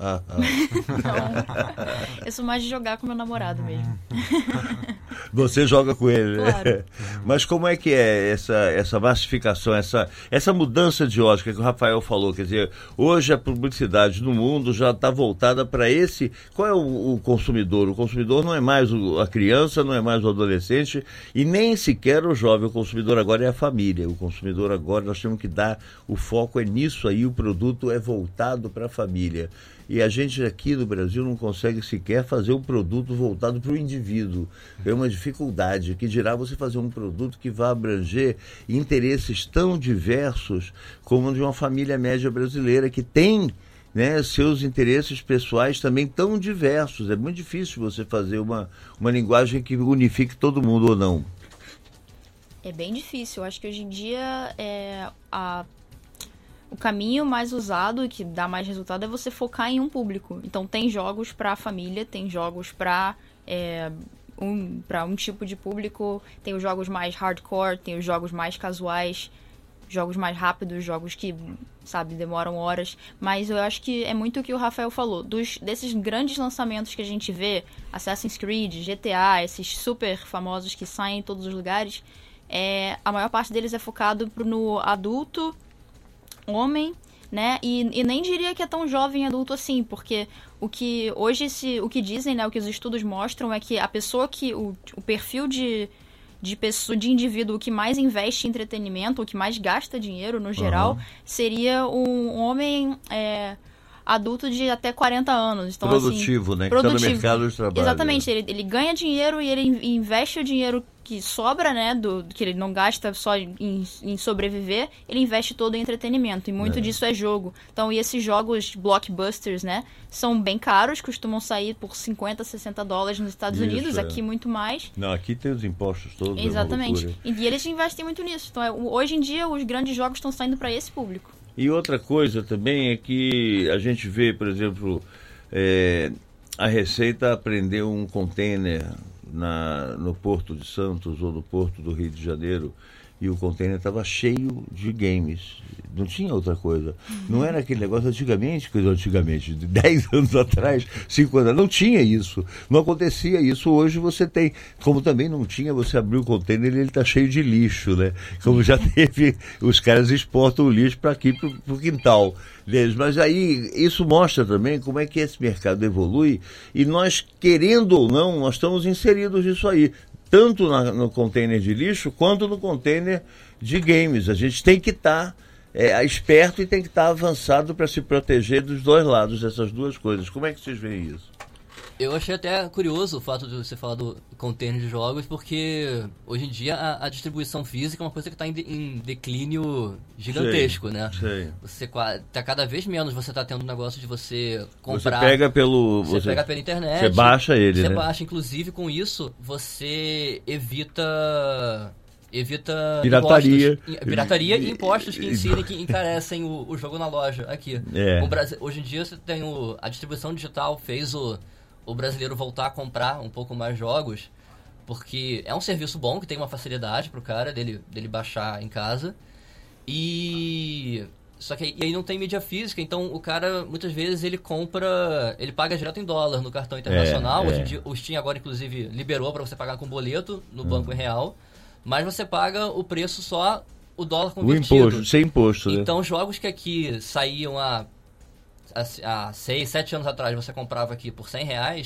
Não. Eu sou mais de jogar com meu namorado mesmo. Você joga com ele, né? Claro. Mas como é que é essa massificação, essa mudança de ótica que o Rafael falou? Quer dizer, hoje a publicidade no mundo já está voltada para esse... Qual é o consumidor? O consumidor não é mais a criança, não é mais o adolescente e nem sequer o jovem. O consumidor agora é a família. O consumidor agora, nós temos que dar... O foco é nisso aí, o produto é voltado para a família. E a gente aqui no Brasil não consegue sequer fazer um produto voltado para o indivíduo. É uma dificuldade, que dirá você fazer um produto que vá abranger interesses tão diversos como o de uma família média brasileira, que tem, né, seus interesses pessoais também tão diversos. É muito difícil você fazer uma linguagem que unifique todo mundo, ou não? É bem difícil. Eu acho que hoje em dia o caminho mais usado e que dá mais resultado é você focar em um público. Então tem jogos para a família, tem jogos para um tipo de público, tem os jogos mais hardcore, tem os jogos mais casuais, jogos mais rápidos, jogos que, sabe, demoram horas. Mas eu acho que é muito o que o Rafael falou. Desses grandes lançamentos que a gente vê, Assassin's Creed, GTA, esses super famosos que saem em todos os lugares, a maior parte deles é focado no adulto, homem, né? E nem diria que é tão jovem adulto assim, porque o que dizem, né, o que os estudos mostram é que a pessoa que o perfil de indivíduo que mais investe em entretenimento, o que mais gasta dinheiro no geral, seria um homem adulto de até 40 anos. Então, produtivo, assim, né? Produtivo. Que está no mercado de trabalho. Exatamente, ele ganha dinheiro e ele investe o dinheiro que sobra, né, que ele não gasta só em sobreviver, ele investe todo em entretenimento, e muito disso é jogo. Então, e esses jogos blockbusters, né, são bem caros, costumam sair por $50, $60 nos Estados Unidos, aqui muito mais. Não, aqui tem os impostos todos. Exatamente, e eles investem muito nisso. Então, hoje em dia, os grandes jogos estão saindo para esse público. E outra coisa também é que a gente vê, por exemplo, a Receita aprendeu um container no Porto de Santos ou no Porto do Rio de Janeiro, e o container estava cheio de games. Não tinha outra coisa. Não era aquele negócio antigamente, de 10 anos atrás, 5 anos, não tinha isso. Não acontecia isso. Hoje você tem. Como também não tinha, você abriu o container e ele está cheio de lixo, né? Como já teve, os caras exportam o lixo para aqui, para o quintal deles. Mas aí isso mostra também como é que esse mercado evolui, e nós, querendo ou não, nós estamos inseridos nisso aí. Tanto no container de lixo, quanto no container de games. A gente tem que estar esperto e tem que estar avançado para se proteger dos dois lados, dessas duas coisas. Como é que vocês veem isso? Eu achei até curioso o fato de você falar do container de jogos, porque hoje em dia a distribuição física é uma coisa que está em declínio gigantesco, né? Sei. Cada vez menos você está tendo um negócio de você comprar... Você pega pela internet. Você baixa ele, né? Você baixa, inclusive com isso, você evita pirataria. Pirataria e impostos que incidem, que encarecem o jogo na loja aqui. Hoje em dia você tem a distribuição digital fez o brasileiro voltar a comprar um pouco mais jogos, porque é um serviço bom, que tem uma facilidade pro cara dele baixar em casa. Só que aí não tem mídia física, então o cara muitas vezes ele paga direto em dólar no cartão internacional. Hoje em dia o Steam agora inclusive liberou para você pagar com boleto no banco em real, mas você paga o preço só o dólar convertido. O imposto, sem imposto, né? Então jogos que aqui saíam há 6, 7 anos atrás, você comprava aqui por R$100,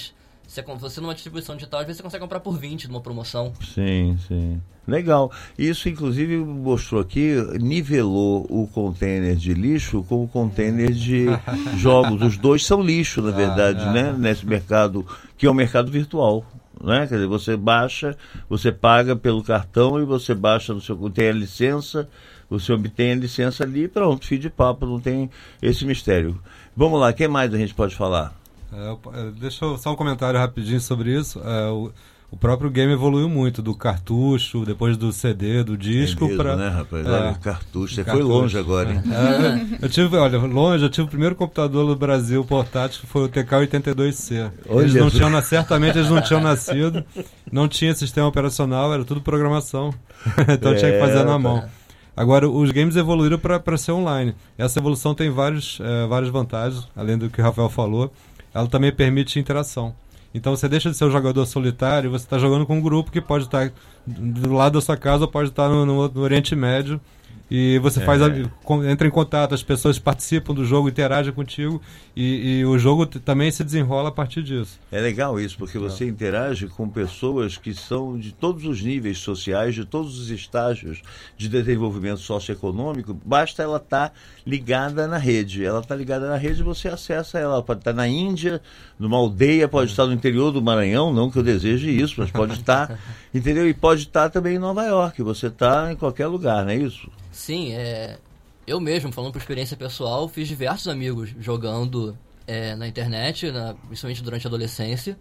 Você numa distribuição digital, às vezes você consegue comprar por 20 numa promoção. Sim, sim. Legal. Isso, inclusive, mostrou aqui, nivelou o container de lixo com o container de jogos. Os dois são lixo, na verdade, né? Nesse mercado, que é um mercado virtual. Né? Quer dizer, você baixa, você paga pelo cartão e você baixa no seu... Tem a licença, você obtém a licença ali e pronto, fim de papo, não tem esse mistério. Vamos lá, o que mais a gente pode falar? Deixa eu só um comentário rapidinho sobre isso. O próprio game evoluiu muito, do cartucho, depois do CD, do disco, para... né, rapaz? Olha, cartucho, você foi longe agora, hein? Eu tive o primeiro computador do Brasil portátil, que foi o TK-82C. Certamente eles não tinham nascido, não tinha sistema operacional, era tudo programação, então tinha que fazer na mão. Agora, os games evoluíram para ser online. Essa evolução tem várias vantagens, além do que o Rafael falou. Ela também permite interação. Então você deixa de ser um jogador solitário, você está jogando com um grupo que pode estar do lado da sua casa ou pode estar no Oriente Médio. E você entra em contato, as pessoas participam do jogo, interagem contigo e o jogo também se desenrola a partir disso. É legal isso, porque você interage com pessoas que são de todos os níveis sociais, de todos os estágios de desenvolvimento socioeconômico, basta ela estar ligada na rede. Ela está ligada na rede, você acessa ela. Ela pode estar na Índia, numa aldeia, pode estar no interior do Maranhão, não que eu deseje isso, mas pode estar, entendeu? E pode estar também em Nova York, você está em qualquer lugar, não é isso? Sim, eu mesmo, falando por experiência pessoal, fiz diversos amigos jogando na internet, principalmente durante a adolescência,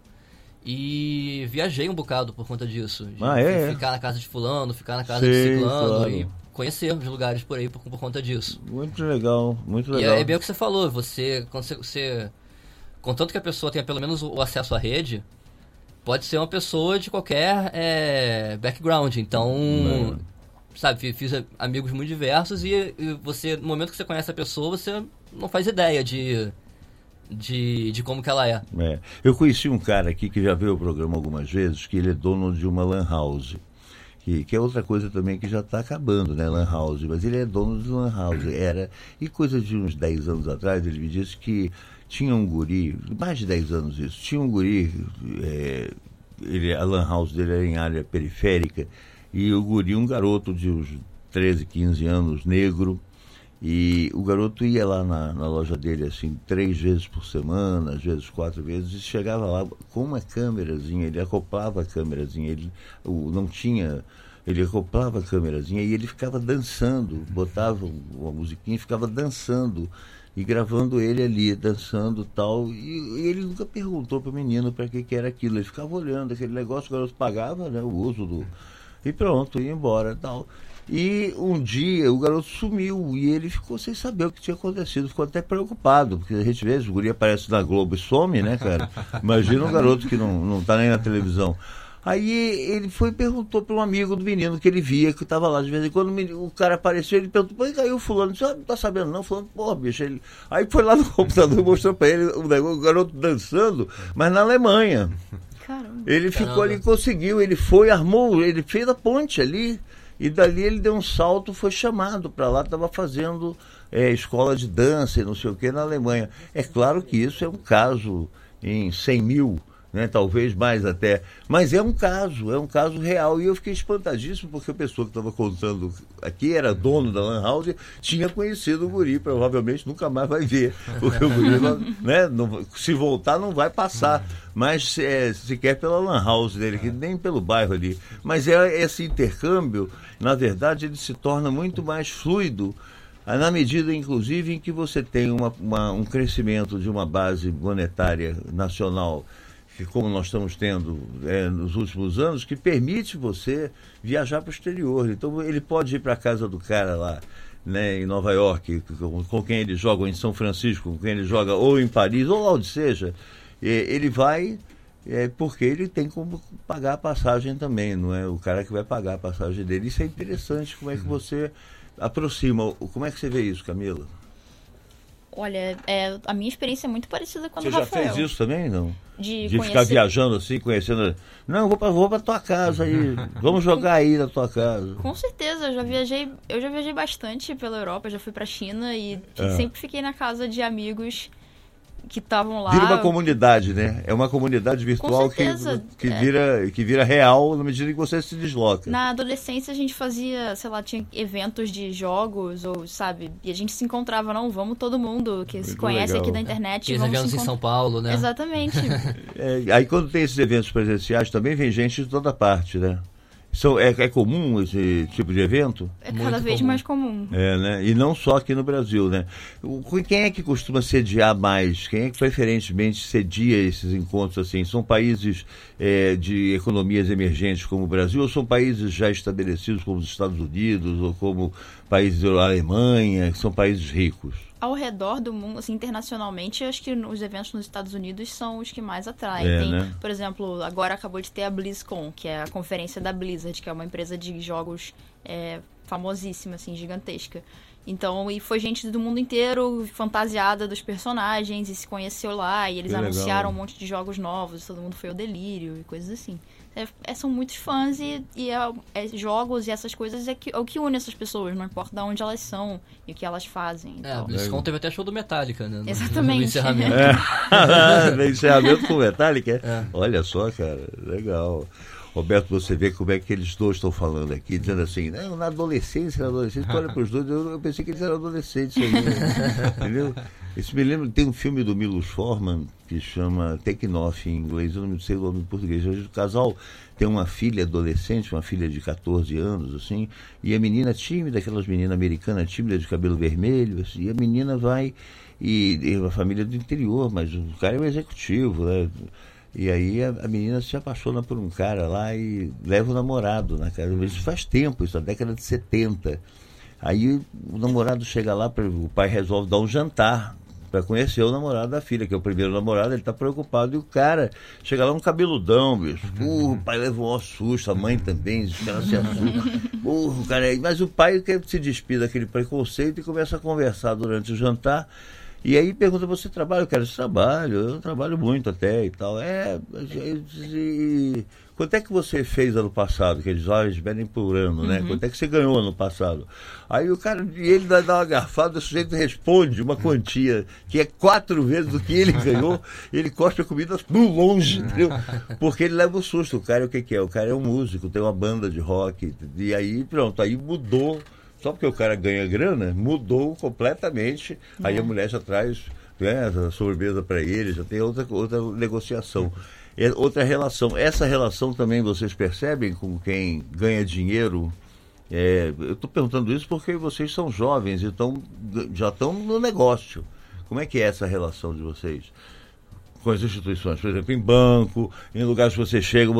e viajei um bocado por conta disso. Ficar na casa de fulano, ficar na casa de ciclano, claro. E conhecer os lugares por aí por conta disso. Muito legal, muito legal. E é bem o que você falou, contanto que a pessoa tenha pelo menos o acesso à rede, pode ser uma pessoa de qualquer background, então... Sabe, fiz amigos muito diversos e você, no momento que você conhece a pessoa, você não faz ideia de como que ela é. Eu conheci um cara aqui que já veio ao programa algumas vezes, que ele é dono de uma lan house, que é outra coisa também que já está acabando, né, lan house, mas ele é dono de lan house, e coisa de uns 10 anos atrás, ele me disse que tinha um guri, mais de 10 anos isso, tinha um guri, a lan house dele era em área periférica, e o guri, um garoto de uns 13, 15 anos, negro, e o garoto ia lá na loja dele, assim, 3 vezes por semana, às vezes 4 vezes, e chegava lá com uma câmerazinha, ele acoplava a câmerazinha, ele acoplava a câmerazinha e ele ficava dançando, botava uma musiquinha e ficava dançando, e gravando ele ali, dançando e tal, e ele nunca perguntou para o menino para que era aquilo, ele ficava olhando aquele negócio, o garoto pagava, né, o uso do... E pronto, ia embora e tal. E um dia o garoto sumiu e ele ficou sem saber o que tinha acontecido, ficou até preocupado, porque a gente vê, o guri aparece na Globo e some, né, cara? Imagina um garoto que não tá nem na televisão. Aí ele foi e perguntou para um amigo do menino que ele via, que estava lá de vez em quando, o cara apareceu, ele perguntou, pô, caiu fulano, você não tá sabendo não? Fulano, porra, bicho, aí foi lá no computador e mostrou para ele o garoto dançando, mas na Alemanha. Caramba. Ele ficou ali, conseguiu, ele foi, armou, ele fez a ponte ali, e dali ele deu um salto, foi chamado para lá, estava fazendo escola de dança e não sei o que na Alemanha. É claro que isso é um caso em 100 mil, né, talvez mais até, mas é um caso real, e eu fiquei espantadíssimo porque a pessoa que estava contando aqui era dono da lan house, tinha conhecido o guri, provavelmente nunca mais vai ver, porque o guri, né, se voltar não vai passar, mas sequer pela lan house dele, que nem pelo bairro ali, mas esse intercâmbio, na verdade, ele se torna muito mais fluido, na medida, inclusive, em que você tem um crescimento de uma base monetária nacional, que como nós estamos tendo nos últimos anos, que permite você viajar para o exterior. Então ele pode ir para a casa do cara lá, né, em Nova York, com quem ele joga, ou em São Francisco, com quem ele joga, ou em Paris, ou lá onde seja. Ele vai porque ele tem como pagar a passagem também, não é o cara que vai pagar a passagem dele. Isso é interessante, como é que você aproxima. Como é que você vê isso, Camila? Olha, a minha experiência é muito parecida com a do Rafael. Você já fez isso também, não? De ficar viajando assim, conhecendo... Não, vou pra tua casa aí, vamos jogar aí na tua casa. Com certeza, eu já viajei bastante pela Europa, já fui pra China e sempre fiquei na casa de amigos que estavam lá. Vira uma comunidade, né? É uma comunidade virtual que vira real na medida que você se desloca. Na adolescência a gente fazia, sei lá, tinha eventos de jogos, ou sabe, e a gente se encontrava, não, vamos todo mundo que se conhece aqui da internet. Aqueles eventos em São Paulo, né? Exatamente. Aí quando tem esses eventos presenciais também vem gente de toda parte, né? É comum esse tipo de evento? É cada vez mais comum. Né? E não só aqui no Brasil, né? Quem é que costuma sediar mais? Quem é que preferentemente sedia esses encontros assim? São países de economias emergentes como o Brasil ou são países já estabelecidos como os Estados Unidos ou como países da Alemanha, que são países ricos? Ao redor do mundo, assim, internacionalmente, acho que os eventos nos Estados Unidos são os que mais atraem. Né? Por exemplo, agora acabou de ter a BlizzCon, que é a conferência da Blizzard, que é uma empresa de jogos famosíssima, assim, gigantesca. Então, e foi gente do mundo inteiro fantasiada dos personagens e se conheceu lá, e eles anunciaram um monte de jogos novos, todo mundo foi ao delírio e coisas assim. São muitos fãs e jogos e essas coisas é o que une essas pessoas, não importa de onde elas são e o que elas fazem. A BlizzCon teve até show do Metallica, né? Exatamente. No encerramento. No encerramento com o Metallica? Olha só, cara, legal. Roberto, você vê como é que eles dois estão falando aqui, dizendo assim, não, na adolescência, olha para os dois, eu pensei que eles eram adolescentes ainda, entendeu? Isso me lembra, tem um filme do Milos Forman que chama Taking Off em inglês, eu não sei o nome em português. O casal tem uma filha adolescente, uma filha de 14 anos, assim, e a menina tímida, aquelas meninas americanas tímidas de cabelo vermelho, assim, e a menina vai, e uma família do interior, mas o cara é um executivo, né? E aí a menina se apaixona por um cara lá e leva o namorado na casa. Isso faz tempo, isso na década de 70. Aí o namorado chega lá, o pai resolve dar um jantar para conhecer o namorado da filha, que é o primeiro namorado, ele tá preocupado. E o cara chega lá um cabeludão, bicho. O pai leva um susto, a mãe também, os caras se assustam. Cara, mas o pai quer se despir daquele preconceito e começa a conversar durante o jantar. E aí pergunta, você trabalha? Eu quero esse trabalho, eu trabalho muito até e tal. Quanto é que você fez ano passado? Que eles pedem por ano, né? Quanto é que você ganhou ano passado? Aí o cara, ele dá uma garfada, o sujeito responde uma quantia que é 4 vezes do que ele ganhou, ele cospe a comida longe, entendeu? Porque ele leva o susto. O cara, o que é? O cara é um músico, tem uma banda de rock, e aí pronto, aí mudou. Só porque o cara ganha grana, mudou completamente. Aí a mulher já traz a sobremesa para ele, já tem outra negociação. Outra relação. Essa relação também vocês percebem com quem ganha dinheiro? Eu estou perguntando isso porque vocês são jovens e já estão no negócio. Como é que é essa relação de vocês com as instituições? Por exemplo, em banco, em lugares que você chega,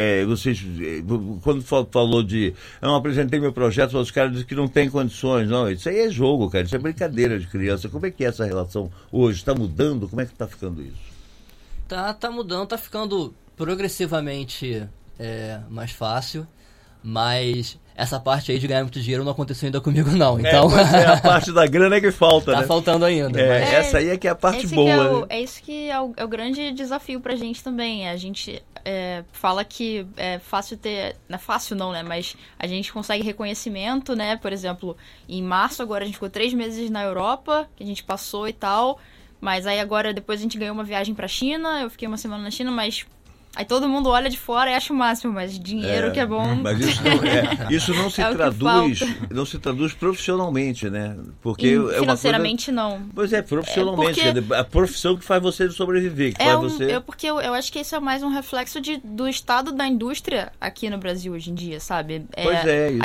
quando falou de não, apresentei meu projeto, os caras dizem que não tem condições. Não, isso aí é jogo, cara, isso é brincadeira de criança. Como é que é essa relação hoje? Está mudando? Como é que está ficando isso? Tá mudando, tá ficando progressivamente mais fácil, mas essa parte aí de ganhar muito dinheiro não aconteceu ainda comigo, não. Então... a parte da grana é que falta, tá né? faltando ainda. Essa aí é que é a parte boa. Isso que é o grande desafio pra gente também. A gente fala que é fácil ter... Não é fácil não, né? Mas a gente consegue reconhecimento, né? Por exemplo, em março agora a gente ficou 3 meses na Europa, que a gente passou e tal. Mas aí agora, depois a gente ganhou uma viagem pra China, eu fiquei uma semana na China, mas aí todo mundo olha de fora e acha o máximo, mas dinheiro que é bom. Mas isso não se não se traduz profissionalmente, né? Porque financeiramente não. Pois profissionalmente, a profissão que faz você sobreviver. Porque eu acho que isso é mais um reflexo do estado da indústria aqui no Brasil hoje em dia, sabe? Isso a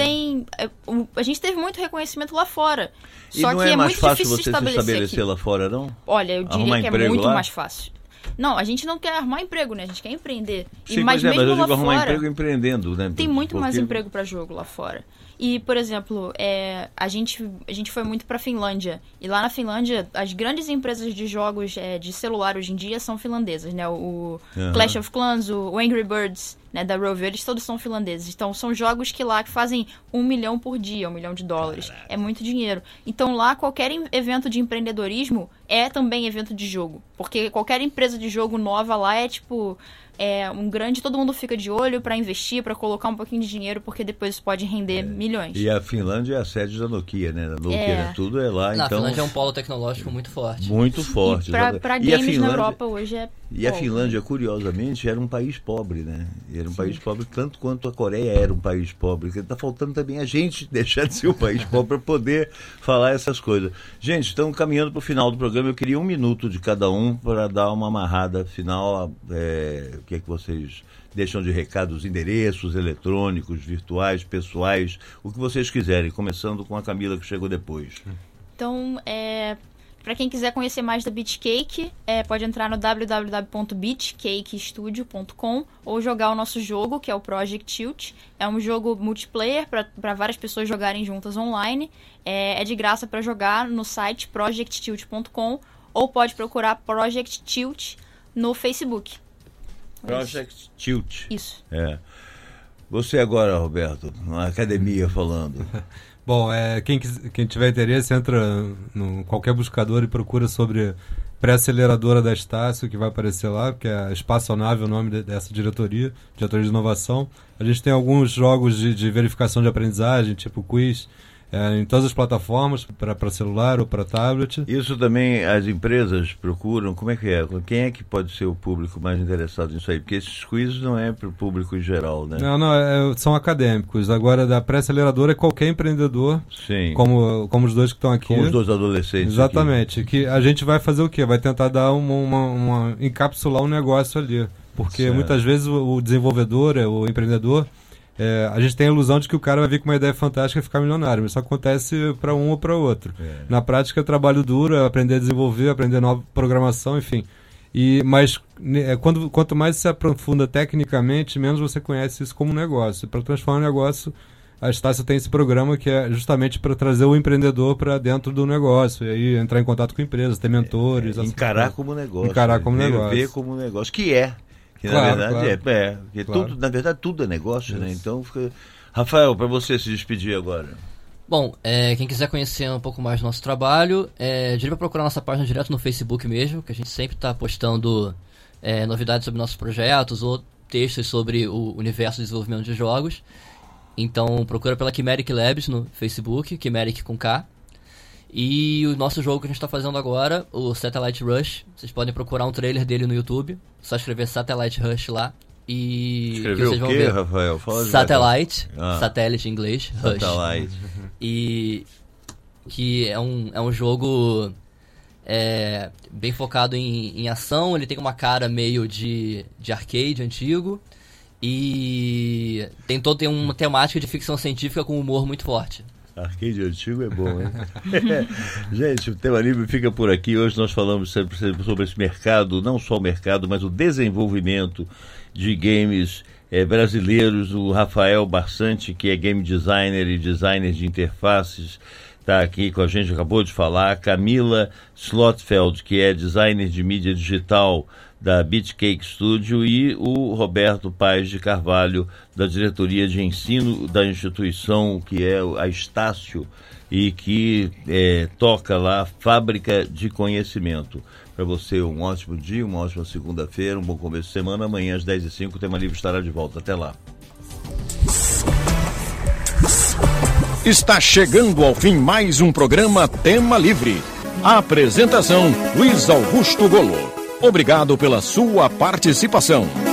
gente teve muito reconhecimento lá fora. E só não que é mais muito fácil difícil você se estabelecer estabelecer aqui. Lá fora, não? Olha, eu diria que é muito lá? mais fácil. Não, a gente não quer arrumar emprego, né? A gente quer empreender. Sim, mas mas eu digo lá arrumar fora, emprego empreendendo, né? Tem muito mais emprego para jogo lá fora. E, por exemplo, a gente foi muito para Finlândia. E lá na Finlândia, as grandes empresas de jogos de celular hoje em dia são finlandesas, né? O Clash of Clans, o Angry Birds, né, da Rovio, eles todos são finlandeses. Então, são jogos que lá que fazem $1 milhão por dia, $1 milhão. Caraca. É muito dinheiro. Então, lá, qualquer evento de empreendedorismo é também evento de jogo. Porque qualquer empresa de jogo nova lá é tipo... é um grande... Todo mundo fica de olho para investir, para colocar um pouquinho de dinheiro, porque depois isso pode render milhões. E a Finlândia é a sede da Nokia, né? A Nokia tudo é lá, Não, então... A Finlândia é um polo tecnológico muito forte. Muito forte. Para games na Europa hoje é... E a Finlândia, curiosamente, era um país pobre, né? Era um país pobre tanto quanto a Coreia era um país pobre. Está faltando também a gente deixar de ser um país pobre para poder falar essas coisas. Gente, estamos caminhando para o final do programa. Eu queria 1 minuto de cada um para dar uma amarrada final. O que é que vocês deixam de recados, endereços eletrônicos, virtuais, pessoais, o que vocês quiserem. Começando com a Camila, que chegou depois. Então, para quem quiser conhecer mais da Beatcake, pode entrar no www.beatcakestudio.com ou jogar o nosso jogo, que é o Project Tilt. É um jogo multiplayer para várias pessoas jogarem juntas online. É de graça para jogar no site projecttilt.com ou pode procurar Project Tilt no Facebook. Project Tilt. Isso. Você agora, Roberto, na academia falando. Bom, quem tiver interesse, entra no qualquer buscador e procura sobre pré-aceleradora da Estácio, que vai aparecer lá, que é a Espaçonave, o nome dessa diretoria de inovação. A gente tem alguns jogos de verificação de aprendizagem, tipo quiz, em todas as plataformas, para celular ou para tablet. Isso também as empresas procuram, como é que é? Quem é que pode ser o público mais interessado nisso aí? Porque esses quizzes não é para o público em geral, né? Não, são acadêmicos. Agora, da pré-aceleradora é qualquer empreendedor, sim, como os dois que estão aqui. Como os dois adolescentes. Exatamente. Aqui. Que a gente vai fazer o quê? Vai tentar dar encapsular um negócio ali. Porque certo. Muitas vezes o desenvolvedor, o empreendedor... a gente tem a ilusão de que o cara vai vir com uma ideia fantástica e ficar milionário, mas isso acontece para um ou para outro. Na prática, é trabalho duro, é aprender a desenvolver, aprender nova programação, enfim. Mas quanto mais se aprofunda tecnicamente, menos você conhece isso como negócio. Para transformar um negócio, a Estácio tem esse programa que é justamente para trazer o empreendedor para dentro do negócio, e aí entrar em contato com empresas, ter mentores. Encarar como negócio. Ver como negócio, que é. Que claro, na verdade claro. Tudo, na verdade tudo é negócio, isso, né? Então, Rafael, para você se despedir agora. Bom, quem quiser conhecer um pouco mais do nosso trabalho, diria para procurar nossa página direto no Facebook mesmo, que a gente sempre está postando novidades sobre nossos projetos ou textos sobre o universo do desenvolvimento de jogos. Então procura pela Chimeric Labs no Facebook, Chimeric com K. E o nosso jogo que a gente está fazendo agora, o Satellite Rush, vocês podem procurar um trailer dele no YouTube, só escrever Satellite Rush lá. E escreveu vocês vão o quê, ver. Rafael? Fala Satellite, satélite em inglês, Rush. Satellite. E que é um jogo bem focado em ação, ele tem uma cara meio de arcade antigo e tem uma temática de ficção científica com humor muito forte. Arcade antigo é bom, hein? Gente, o Tema Livre fica por aqui. Hoje nós falamos sempre sobre esse mercado, não só o mercado, mas o desenvolvimento de games brasileiros. O Rafael Barsante, que é game designer e designer de interfaces, está aqui com a gente, acabou de falar. A Camila Slotfeld, que é designer de mídia digital da Beatcake Studio, e o Roberto Paes de Carvalho, da diretoria de ensino da instituição, que é a Estácio, e que toca lá a Fábrica de Conhecimento. Para você, um ótimo dia, uma ótima segunda-feira, um bom começo de semana. Amanhã às 10h05 o Tema Livre estará de volta. Até lá. Está chegando ao fim mais um programa Tema Livre. A apresentação, Luiz Augusto Golo. Obrigado pela sua participação.